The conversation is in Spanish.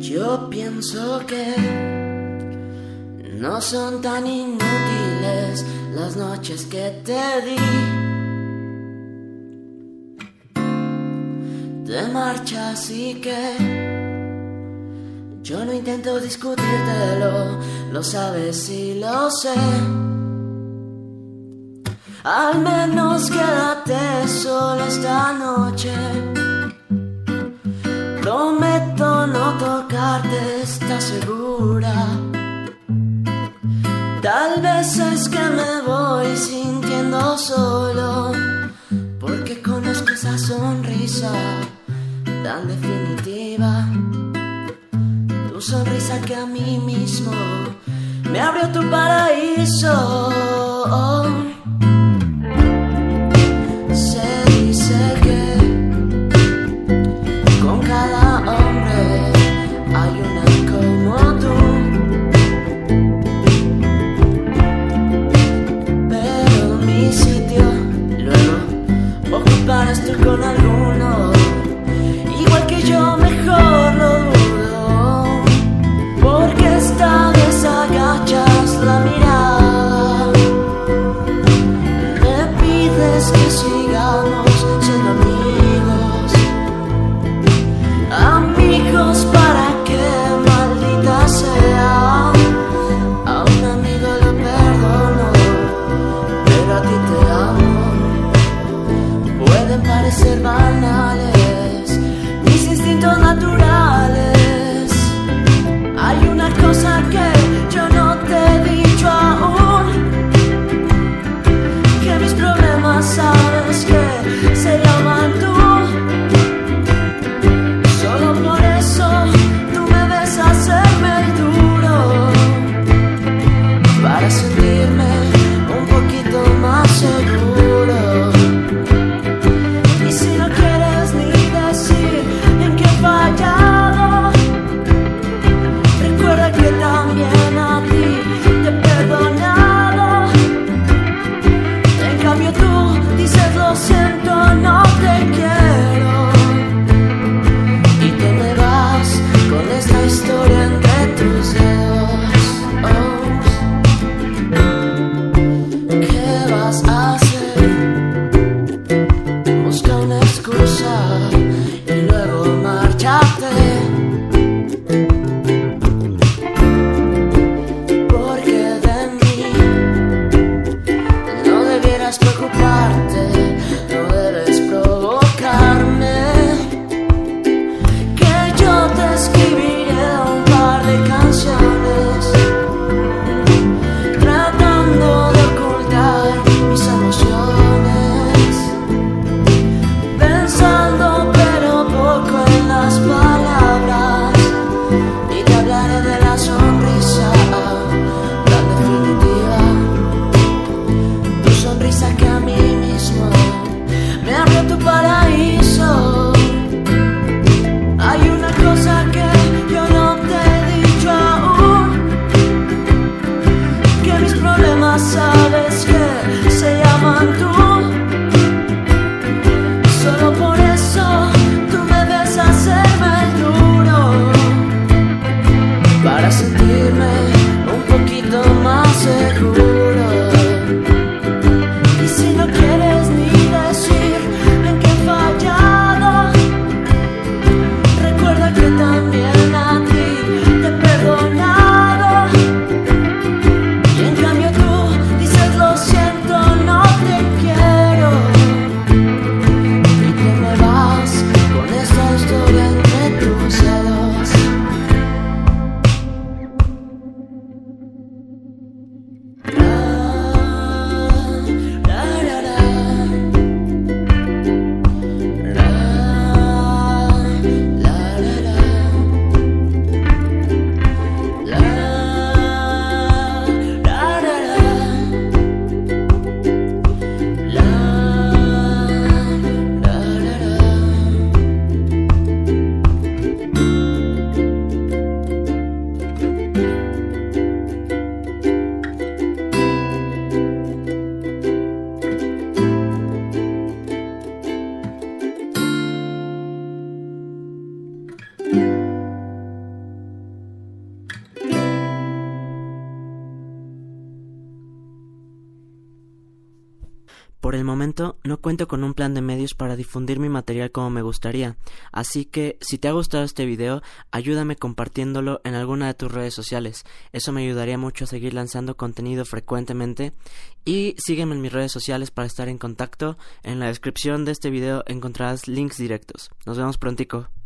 Yo pienso que no son tan inútiles las noches que te di. Te marchas y que yo no intento discutírtelo, lo sabes y lo sé. Al menos quédate solo esta noche. Prometo no tocarte, ¿estás segura? Tal vez es que me voy sintiendo solo, porque conozco esa sonrisa tan definitiva. Tu sonrisa que a mí mismo me abrió tu paraíso. Se dice que con cada hombre hay una como tú, pero mi sitio luego ocuparás tú con alguno. Igual que yo, mejor lo dudo, porque esta vez agachas la mirada. Me pides que sigamos siendo amigos, amigos para que maldita sea. A un amigo lo perdono, pero a ti te amo. Pueden parecer banales mis instintos naturales. Hay una cosa que yo no te he dicho aún, que mis problemas sabes que se llaman tú. Solo por eso tú me ves hacerme el duro, para sentirme un poquito más seguro. Y si no quieres ni decir en qué he fallado, recuerda que también a ti te he perdonado. En cambio tú dices lo siento, no te quiero, y te me vas con esta historia entre tus dedos. ¿Qué vas a hacer? Busca una excusa y luego márchate, porque de mí no debieras preocuparte, no debes provocarme, que yo te escribiré un par de canciones tratando de ocultar mis emociones, pensando pero poco en las palabras. Por el momento no cuento con un plan de medios para difundir mi material como me gustaría, así que si te ha gustado este video, ayúdame compartiéndolo en alguna de tus redes sociales. Eso me ayudaría mucho a seguir lanzando contenido frecuentemente. Y sígueme en mis redes sociales para estar en contacto. En la descripción de este video encontrarás links directos. Nos vemos prontico.